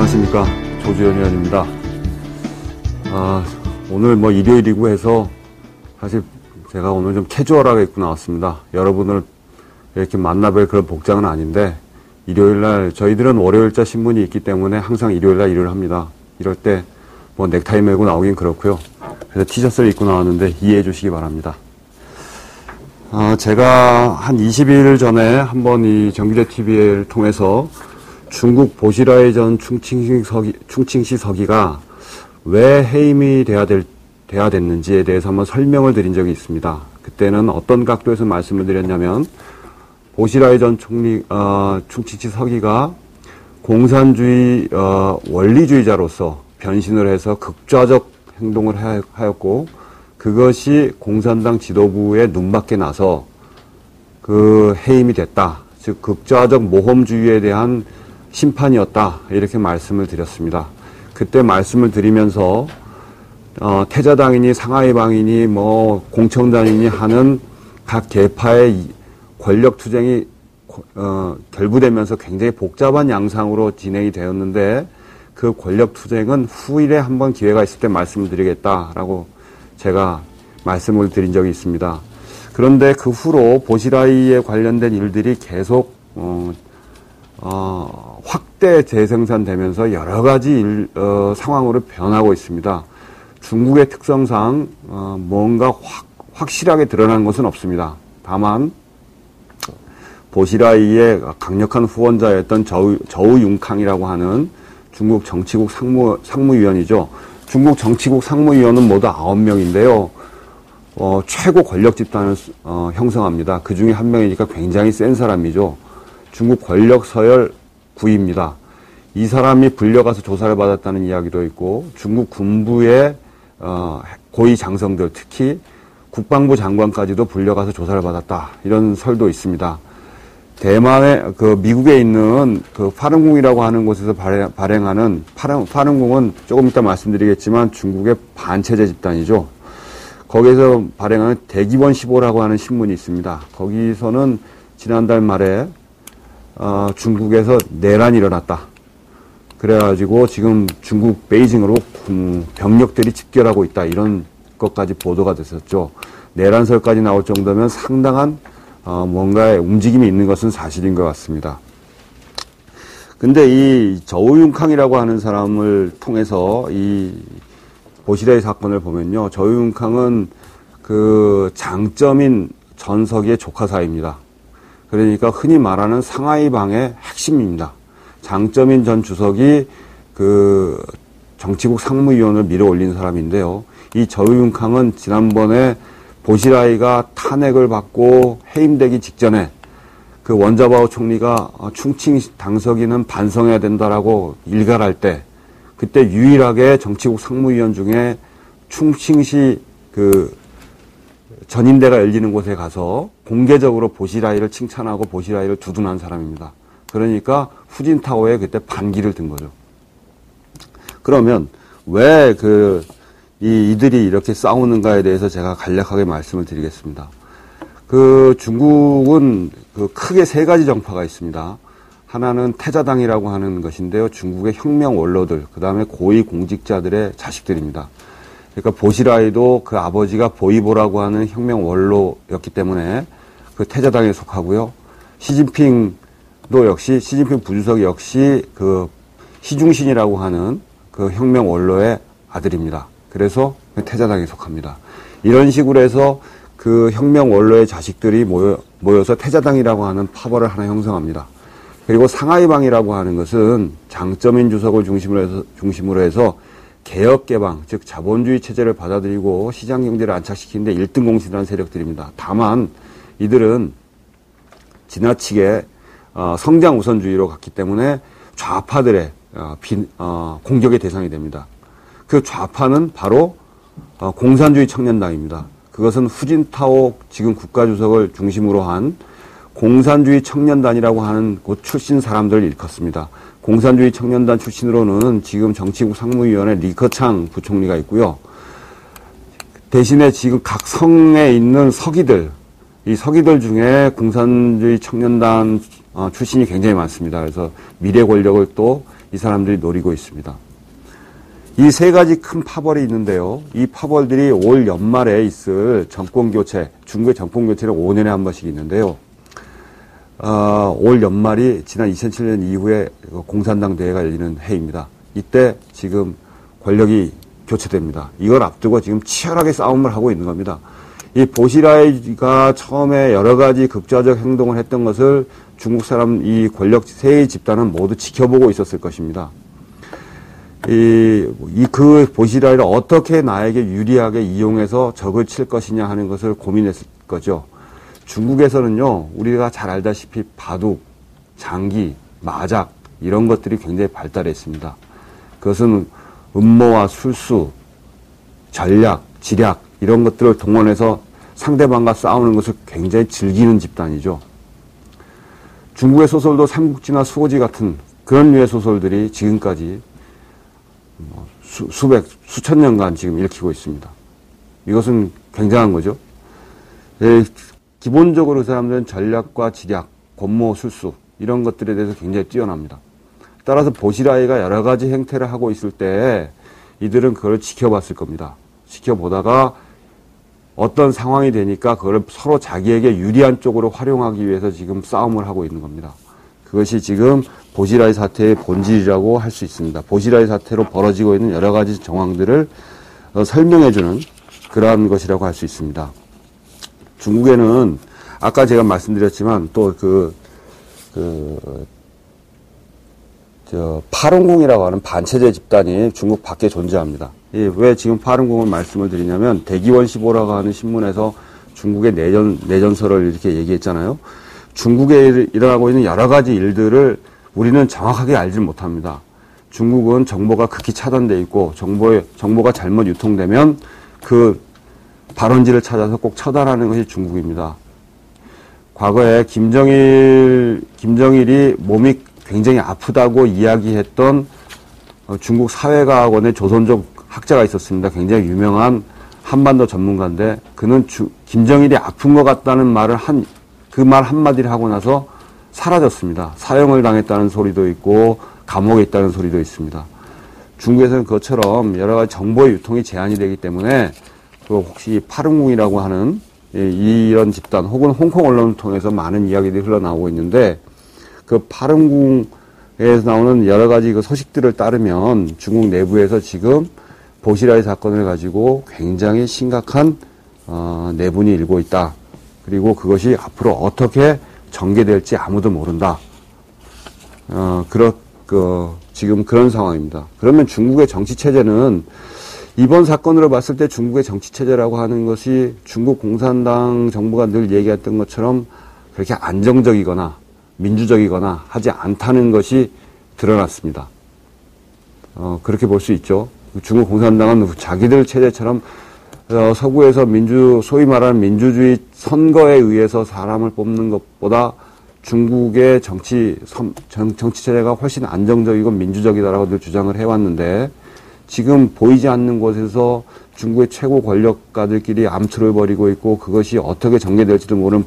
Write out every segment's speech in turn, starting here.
안녕하십니까. 조주현 의원입니다. 오늘 일요일이고 해서 사실 제가 오늘 좀 캐주얼하게 입고 나왔습니다. 여러분을 이렇게 만나뵐 그런 복장은 아닌데, 일요일날 저희들은 월요일자 신문이 있기 때문에 항상 일요일날 일을 합니다. 이럴 때 넥타이 메고 나오긴 그렇고요. 그래서 티셔츠를 입고 나왔는데 이해해 주시기 바랍니다. 제가 한 20일 전에 한번 이 정규제 TV를 통해서 중국 보시라이 전 충칭시 서기가 왜 해임이 돼야 됐는지에 대해서 한번 설명을 드린 적이 있습니다. 그때는 어떤 각도에서 말씀을 드렸냐면, 보시라이 전 충칭시 서기가 공산주의 원리주의자로서 변신을 해서 극좌적 행동을 하였고, 그것이 공산당 지도부의 눈밖에 나서 그 해임이 됐다. 즉 극좌적 모험주의에 대한 심판이었다. 이렇게 말씀을 드렸습니다. 그때 말씀을 드리면서 태자당이니 상하이방이니 공청단이니 하는 각 계파의 권력 투쟁이 결부되면서 굉장히 복잡한 양상으로 진행이 되었는데, 그 권력 투쟁은 후일에 한번 기회가 있을 때 말씀을 드리겠다라고 제가 말씀을 드린 적이 있습니다. 그런데 그 후로 보시라이에 관련된 일들이 계속 확대 재생산되면서 여러 가지 상황으로 변하고 있습니다. 중국의 특성상 뭔가 확실하게 드러난 것은 없습니다. 다만 보시라이의 강력한 후원자였던 저우융캉이라고 하는 중국 정치국 상무위원이죠. 중국 정치국 상무위원은 모두 9명인데요. 최고 권력 집단을 형성합니다. 그 중에 한 명이니까 굉장히 센 사람이죠. 중국 권력 서열 9위입니다. 이 사람이 불려가서 조사를 받았다는 이야기도 있고, 중국 군부의 고위 장성들, 특히 국방부 장관까지도 불려가서 조사를 받았다. 이런 설도 있습니다. 대만의 미국에 있는 파룬궁이라고 하는 곳에서 발행하는 파룬궁은 조금 이따 말씀드리겠지만 중국의 반체제 집단이죠. 거기에서 발행하는 대기원 15라고 하는 신문이 있습니다. 거기서는 지난달 말에 중국에서 내란이 일어났다. 그래가지고 지금 중국 베이징으로 병력들이 집결하고 있다. 이런 것까지 보도가 됐었죠. 내란설까지 나올 정도면 상당한 뭔가의 움직임이 있는 것은 사실인 것 같습니다. 근데 이 저우융캉이라고 하는 사람을 통해서 이 보시라이 사건을 보면요. 저우융캉은 그 장점인 전석의 조카사입니다. 그러니까 흔히 말하는 상하이방의 핵심입니다. 장점인 전 주석이 그 정치국 상무위원을 밀어올린 사람인데요. 이 저우융캉은 지난번에 보시라이가 탄핵을 받고 해임되기 직전에 그 원자바오 총리가 충칭 당서기는 반성해야 된다라고 일갈할 때, 그때 유일하게 정치국 상무위원 중에 충칭시 그 전인대가 열리는 곳에 가서 공개적으로 보시라이를 칭찬하고 보시라이를 두둔한 사람입니다. 그러니까 후진타오에 그때 반기를 든 거죠. 그러면 왜 이들이 이렇게 싸우는가에 대해서 제가 간략하게 말씀을 드리겠습니다. 중국은 크게 세 가지 정파가 있습니다. 하나는 태자당이라고 하는 것인데요. 중국의 혁명 원로들, 그 다음에 고위 공직자들의 자식들입니다. 그러니까 보시라이도 그 아버지가 보이보라고 하는 혁명 원로였기 때문에 그 태자당에 속하고요. 시진핑 부주석 역시 그 시중신이라고 하는 그 혁명 원로의 아들입니다. 그래서 태자당에 속합니다. 이런 식으로 해서 그 혁명 원로의 자식들이 모여서 태자당이라고 하는 파벌을 하나 형성합니다. 그리고 상하이방이라고 하는 것은 장점인 주석을 중심으로 해서 개혁개방, 즉 자본주의 체제를 받아들이고 시장경제를 안착시키는데 1등 공신이라는 세력들입니다. 다만 이들은 지나치게 성장 우선주의로 갔기 때문에 좌파들의 공격의 대상이 됩니다. 그 좌파는 바로 공산주의 청년당입니다. 그것은 후진타오 지금 국가주석을 중심으로 한 공산주의 청년단이라고 하는 곳 출신 사람들을 일컫습니다. 공산주의 청년단 출신으로는 지금 정치국 상무위원회 리커창 부총리가 있고요. 대신에 지금 각 성에 있는 서기들, 이 서기들 중에 공산주의 청년단 출신이 굉장히 많습니다. 그래서 미래 권력을 또 이 사람들이 노리고 있습니다. 이 세 가지 큰 파벌이 있는데요. 이 파벌들이 올 연말에 있을 정권교체, 중국의 정권교체는 5년에 한 번씩 있는데요. 올 연말이 지난 2007년 이후에 공산당 대회가 열리는 해입니다. 이때 지금 권력이 교체됩니다. 이걸 앞두고 지금 치열하게 싸움을 하고 있는 겁니다. 이 보시라이가 처음에 여러 가지 극좌적 행동을 했던 것을 중국 사람, 이 권력 세 집단은 모두 지켜보고 있었을 것입니다. 그 보시라이를 어떻게 나에게 유리하게 이용해서 적을 칠 것이냐 하는 것을 고민했을 거죠. 중국에서는요, 우리가 잘 알다시피 바둑, 장기, 마작, 이런 것들이 굉장히 발달했습니다. 그것은 음모와 술수, 전략, 지략, 이런 것들을 동원해서 상대방과 싸우는 것을 굉장히 즐기는 집단이죠. 중국의 소설도 삼국지나 수호지 같은 그런 류의 소설들이 지금까지 수천 년간 지금 읽히고 있습니다. 이것은 굉장한 거죠. 기본적으로 그 사람들은 전략과 지략, 권모, 술수 이런 것들에 대해서 굉장히 뛰어납니다. 따라서 보시라이가 여러 가지 행태를 하고 있을 때 이들은 그걸 지켜봤을 겁니다. 지켜보다가 어떤 상황이 되니까 그걸 서로 자기에게 유리한 쪽으로 활용하기 위해서 지금 싸움을 하고 있는 겁니다. 그것이 지금 보시라이 사태의 본질이라고 할 수 있습니다. 보시라이 사태로 벌어지고 있는 여러 가지 정황들을 설명해주는 그러한 것이라고 할 수 있습니다. 중국에는 아까 제가 말씀드렸지만 또 파룬궁이라고 하는 반체제 집단이 중국 밖에 존재합니다. 왜 지금 파룬궁을 말씀을 드리냐면 대기원시보라고 하는 신문에서 중국의 내전설을 이렇게 얘기했잖아요. 중국에 일어나고 있는 여러 가지 일들을 우리는 정확하게 알지 못합니다. 중국은 정보가 극히 차단돼 있고 정보가 잘못 유통되면 그 발원지를 찾아서 꼭 처단하는 것이 중국입니다. 과거에 김정일이 몸이 굉장히 아프다고 이야기했던 중국 사회과학원의 조선족 학자가 있었습니다. 굉장히 유명한 한반도 전문가인데 그는 김정일이 아픈 것 같다는 말을 그 말 한마디를 하고 나서 사라졌습니다. 사형을 당했다는 소리도 있고 감옥에 있다는 소리도 있습니다. 중국에서는 그것처럼 여러 가지 정보의 유통이 제한이 되기 때문에 혹시 파룬궁이라고 하는 이런 집단 혹은 홍콩 언론을 통해서 많은 이야기들이 흘러나오고 있는데 그 파룬궁에서 나오는 여러 가지 그 소식들을 따르면 중국 내부에서 지금 보시라이 사건을 가지고 굉장히 심각한 내분이 일고 있다. 그리고 그것이 앞으로 어떻게 전개될지 아무도 모른다. 지금 그런 상황입니다. 그러면 중국의 정치 체제는 이번 사건으로 봤을 때 중국의 정치 체제라고 하는 것이 중국 공산당 정부가 늘 얘기했던 것처럼 그렇게 안정적이거나 민주적이거나 하지 않다는 것이 드러났습니다. 그렇게 볼 수 있죠. 중국 공산당은 자기들 체제처럼 서구에서 소위 말하는 민주주의 선거에 의해서 사람을 뽑는 것보다 중국의 정치 체제가 훨씬 안정적이고 민주적이다라고 늘 주장을 해왔는데 지금 보이지 않는 곳에서 중국의 최고 권력가들끼리 암투를 벌이고 있고 그것이 어떻게 전개될지도 모르는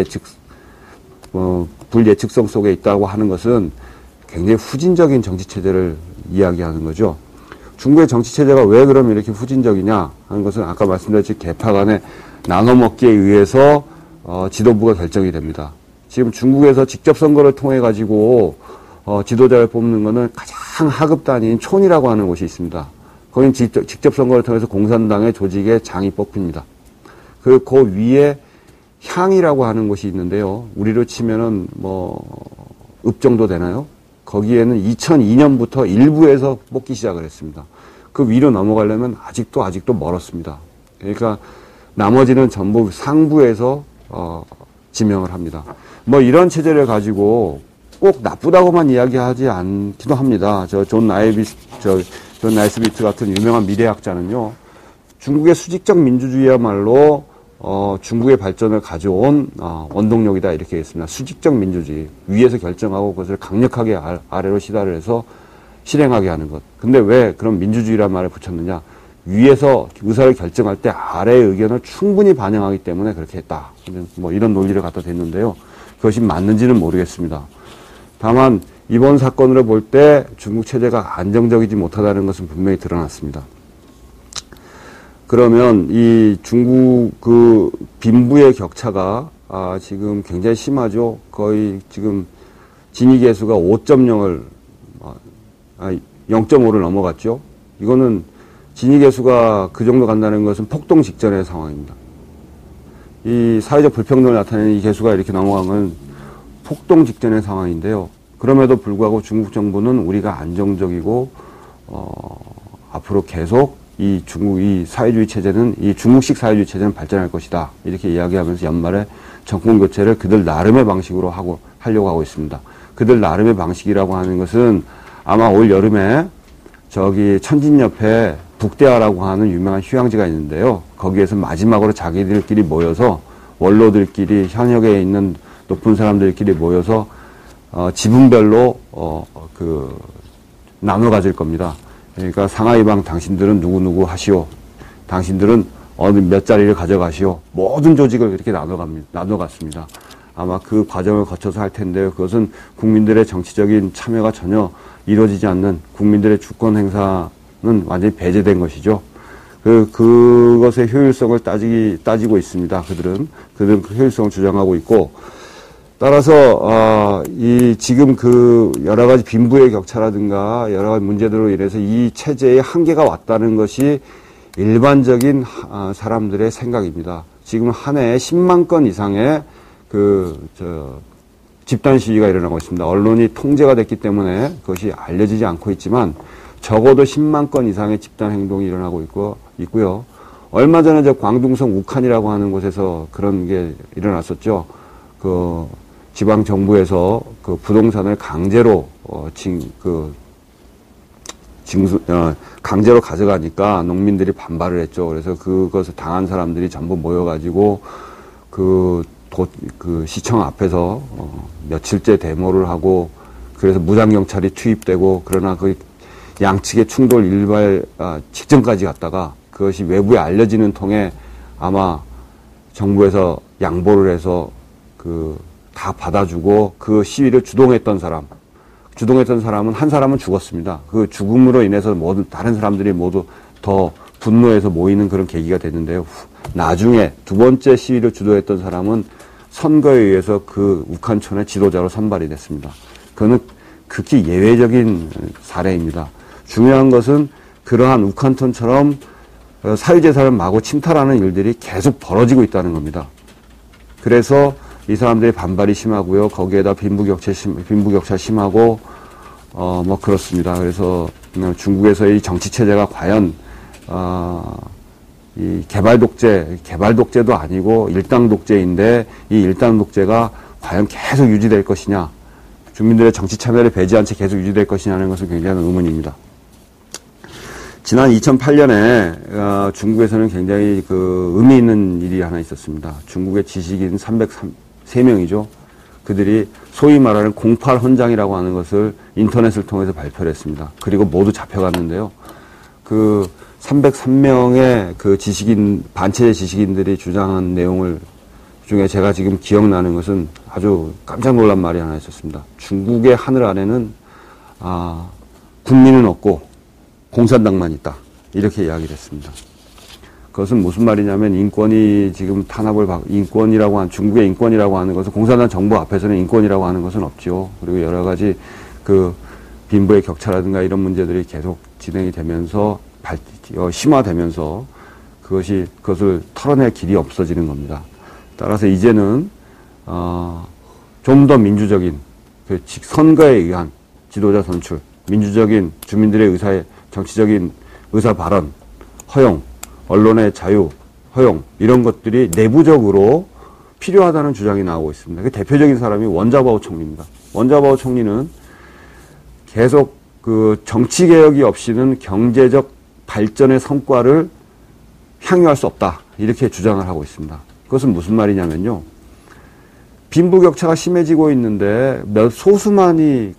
불예측성 속에 있다고 하는 것은 굉장히 후진적인 정치 체제를 이야기하는 거죠. 중국의 정치 체제가 왜 그럼 이렇게 후진적이냐 하는 것은 아까 말씀드렸듯이 계파 간의 나눠먹기에 의해서 지도부가 결정이 됩니다. 지금 중국에서 직접 선거를 통해 가지고 지도자를 뽑는 것은 가장 하급 단위인 촌이라고 하는 곳이 있습니다. 거긴 직접 선거를 통해서 공산당의 조직의 장이 뽑힙니다. 그리고 그 위에 향이라고 하는 곳이 있는데요. 우리로 치면은 읍 정도 되나요? 거기에는 2002년부터 일부에서 뽑기 시작을 했습니다. 그 위로 넘어가려면 아직도 멀었습니다. 그러니까 나머지는 전부 상부에서 지명을 합니다. 이런 체제를 가지고 꼭 나쁘다고만 이야기하지 않기도 합니다. 존 나이스비트 같은 유명한 미래학자는요, 중국의 수직적 민주주의야말로 중국의 발전을 가져온 원동력이다 이렇게 했습니다. 수직적 민주주의, 위에서 결정하고 그것을 강력하게 아래로 시달을 해서 실행하게 하는 것. 근데 왜 그런 민주주의란 말을 붙였느냐? 위에서 의사를 결정할 때 아래의 의견을 충분히 반영하기 때문에 그렇게 했다. 이런 논리를 갖다 댔는데요. 그것이 맞는지는 모르겠습니다. 다만 이번 사건으로 볼 때 중국 체제가 안정적이지 못하다는 것은 분명히 드러났습니다. 그러면 이 중국 그 빈부의 격차가 지금 굉장히 심하죠. 거의 지금 지니계수가 5.0을 0.5를 넘어갔죠. 이거는 지니계수가 그 정도 간다는 것은 폭동 직전의 상황입니다. 이 사회적 불평등을 나타내는 이 계수가 이렇게 넘어간 건 폭동 직전의 상황인데요. 그럼에도 불구하고 중국 정부는 우리가 안정적이고 앞으로 계속 이 사회주의 체제는 이 중국식 사회주의 체제는 발전할 것이다. 이렇게 이야기하면서 연말에 정권 교체를 그들 나름의 방식으로 하려고 하고 있습니다. 그들 나름의 방식이라고 하는 것은 아마 올 여름에 저기 천진 옆에 북대하라고 하는 유명한 휴양지가 있는데요. 거기에서 마지막으로 자기들끼리 모여서 원로들끼리 현역에 있는 높은 사람들끼리 모여서 지분별로 나눠 가질 겁니다. 그러니까 상하이방 당신들은 누구누구 하시오. 당신들은 어느 몇 자리를 가져가시오. 모든 조직을 이렇게 나눠 갔습니다. 아마 그 과정을 거쳐서 할 텐데요. 그것은 국민들의 정치적인 참여가 전혀 이루어지지 않는 국민들의 주권 행사는 완전히 배제된 것이죠. 그것의 효율성을 따지고 있습니다. 그들은 그 효율성을 주장하고 있고, 따라서 지금 그 여러 가지 빈부의 격차라든가 여러 가지 문제들로 인해서 이 체제의 한계가 왔다는 것이 일반적인 사람들의 생각입니다. 지금 한 해에 10만 건 이상의 집단 시위가 일어나고 있습니다. 언론이 통제가 됐기 때문에 그것이 알려지지 않고 있지만 적어도 10만 건 이상의 집단 행동이 일어나고 있고요. 얼마 전에 광둥성 우칸이라고 하는 곳에서 그런 게 일어났었죠. 지방 정부에서 그 부동산을 강제로 강제로 가져가니까 농민들이 반발을 했죠. 그래서 그것을 당한 사람들이 전부 모여가지고 그 시청 앞에서 며칠째 데모를 하고, 그래서 무장경찰이 투입되고, 그러나 그 양측의 충돌 일발 직전까지 갔다가 그것이 외부에 알려지는 통에 아마 정부에서 양보를 해서 다 받아주고 그 시위를 주동했던 사람은 한 사람은 죽었습니다. 그 죽음으로 인해서 모든 다른 사람들이 모두 더 분노해서 모이는 그런 계기가 됐는데요. 나중에 두 번째 시위를 주도했던 사람은 선거에 의해서 그 우칸촌의 지도자로 선발이 됐습니다. 그거는 극히 예외적인 사례입니다. 중요한 것은 그러한 우칸촌처럼 사유재산을 마구 침탈하는 일들이 계속 벌어지고 있다는 겁니다. 그래서 이 사람들의 반발이 심하고요. 거기에다 빈부격차 심하고, 그렇습니다. 그래서 중국에서의 정치체제가 과연, 이 개발 독재도 아니고 일당 독재인데 이 일당 독재가 과연 계속 유지될 것이냐, 주민들의 정치 참여를 배제한 채 계속 유지될 것이냐는 것은 굉장히 의문입니다. 지난 2008년에 중국에서는 굉장히 의미 있는 일이 하나 있었습니다. 중국의 지식인 303명이죠. 그들이 소위 말하는 08 헌장이라고 하는 것을 인터넷을 통해서 발표를 했습니다. 그리고 모두 잡혀갔는데요. 303명의 반체제 지식인들이 주장한 내용을 중에 제가 지금 기억나는 것은 아주 깜짝 놀란 말이 하나 있었습니다. 중국의 하늘 아래는 국민은 없고 공산당만 있다. 이렇게 이야기를 했습니다. 그것은 무슨 말이냐면 인권이 지금 중국의 인권이라고 하는 것은 공산당 정부 앞에서는 인권이라고 하는 것은 없죠. 그리고 여러 가지 빈부의 격차라든가 이런 문제들이 계속 진행이 되면서 심화되면서 그것을 털어낼 길이 없어지는 겁니다. 따라서 이제는 좀 더 민주적인 선거에 의한 지도자 선출, 민주적인 주민들의 정치적인 의사 발언, 허용, 언론의 자유, 허용, 이런 것들이 내부적으로 필요하다는 주장이 나오고 있습니다. 그 대표적인 사람이 원자바오 총리입니다. 원자바오 총리는 계속 정치개혁이 없이는 경제적 발전의 성과를 향유할 수 없다. 이렇게 주장을 하고 있습니다. 그것은 무슨 말이냐면요. 빈부격차가 심해지고 있는데 소수만이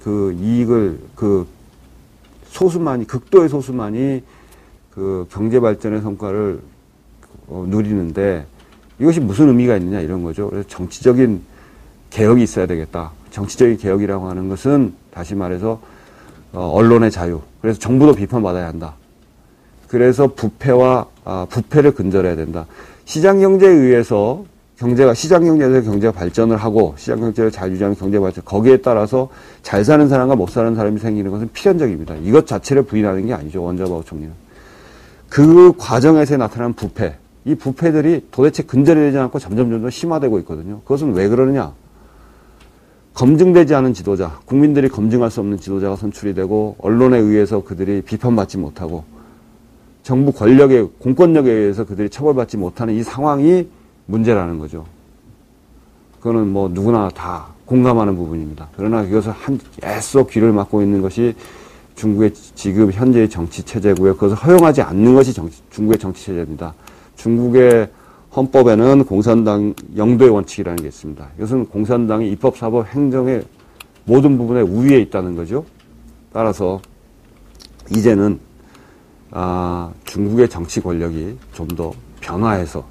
극도의 소수만이 경제발전의 성과를 누리는데 이것이 무슨 의미가 있느냐 이런 거죠. 그래서 정치적인 개혁이 있어야 되겠다. 정치적인 개혁이라고 하는 것은 다시 말해서 언론의 자유. 그래서 정부도 비판받아야 한다. 그래서 부패를 근절해야 된다. 시장 경제에 의해서 시장 경제에서 경제가 발전을 하고 시장 경제를 잘 유지하는 경제 발전, 거기에 따라서 잘 사는 사람과 못 사는 사람이 생기는 것은 필연적입니다. 이것 자체를 부인하는 게 아니죠. 원자바오 총리는. 그 과정에서 나타난 부패, 이 부패들이 도대체 근절이 되지 않고 점점 심화되고 있거든요. 그것은 왜 그러느냐? 검증되지 않은 지도자, 국민들이 검증할 수 없는 지도자가 선출이 되고 언론에 의해서 그들이 비판받지 못하고 정부 권력의 공권력에 의해서 그들이 처벌받지 못하는 이 상황이 문제라는 거죠. 그거는 뭐 누구나 다 공감하는 부분입니다. 그러나 이것을 애써 귀를 막고 있는 것이 중국의 지금 현재의 정치 체제고요. 그것을 허용하지 않는 것이 중국의 정치 체제입니다. 중국의 헌법에는 공산당 영도의 원칙이라는 게 있습니다. 이것은 공산당이 입법, 사법, 행정의 모든 부분에 우위에 있다는 거죠. 따라서 이제는 중국의 정치 권력이 좀 더 변화해서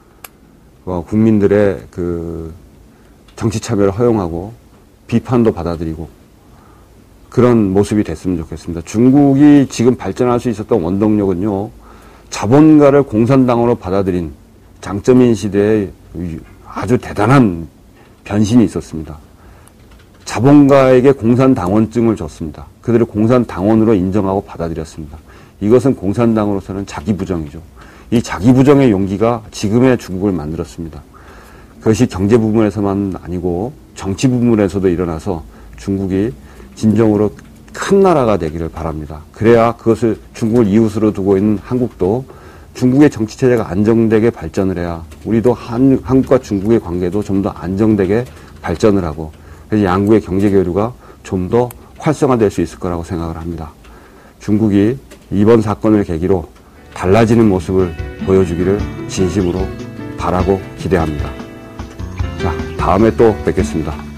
국민들의 그 정치 참여를 허용하고 비판도 받아들이고 그런 모습이 됐으면 좋겠습니다. 중국이 지금 발전할 수 있었던 원동력은요, 자본가를 공산당으로 받아들인 장쩌민 시대에 아주 대단한 변신이 있었습니다. 자본가에게 공산당원증을 줬습니다. 그들을 공산당원으로 인정하고 받아들였습니다. 이것은 공산당으로서는 자기부정이죠. 이 자기부정의 용기가 지금의 중국을 만들었습니다. 그것이 경제 부분에서만 아니고 정치 부분에서도 일어나서 중국이 진정으로 큰 나라가 되기를 바랍니다. 그래야 그것을 중국을 이웃으로 두고 있는 한국도 중국의 정치 체제가 안정되게 발전을 해야 우리도 한국과 중국의 관계도 좀 더 안정되게 발전을 하고 그래서 양국의 경제 교류가 좀 더 활성화될 수 있을 거라고 생각을 합니다. 중국이 이번 사건을 계기로 달라지는 모습을 보여주기를 진심으로 바라고 기대합니다. 자, 다음에 또 뵙겠습니다.